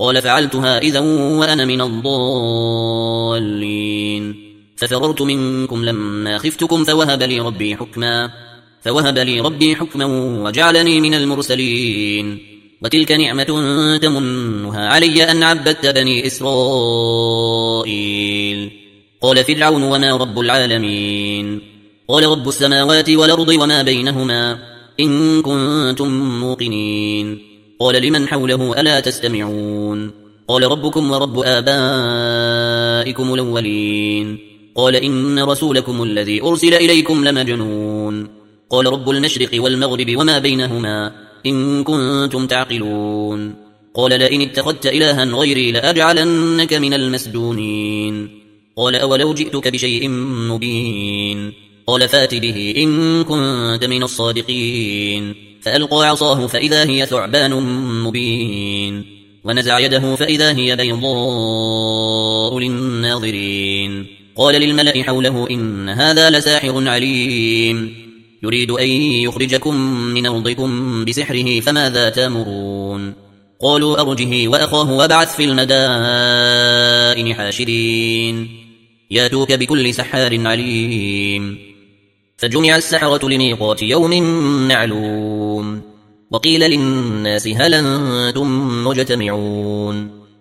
قال فعلتها إذا وأنا من الضالين ففررت منكم لما خفتكم فوهب لي ربي حكما وجعلني من المرسلين وتلك نعمة تمنها علي أن عبدت بني إسرائيل قال فرعون وما رب العالمين قال رب السماوات والأرض وما بينهما إن كنتم موقنين قال لمن حوله ألا تستمعون قال ربكم ورب آبائكم الأولين قال إن رسولكم الذي أرسل إليكم لمجنون قال رب المشرق والمغرب وما بينهما إن كنتم تعقلون قال لئن اتخذت إلها غيري لأجعلنك من المسجونين قال أولو جئتك بشيء مبين قال فات به إن كنت من الصادقين فألقى عصاه فإذا هي ثعبان مبين ونزع يده فإذا هي بيضاء للناظرين قال للملأ حوله إن هذا لساحر عليم يريد أن يخرجكم من أرضكم بسحره فماذا تأمرون قالوا أرجه وأخاه وابعث في المدائن حاشرين ياتوك بكل سحار عليم فجمع السحرة لميقات يوم معلوم وقيل للناس هل أنتم مجتمعون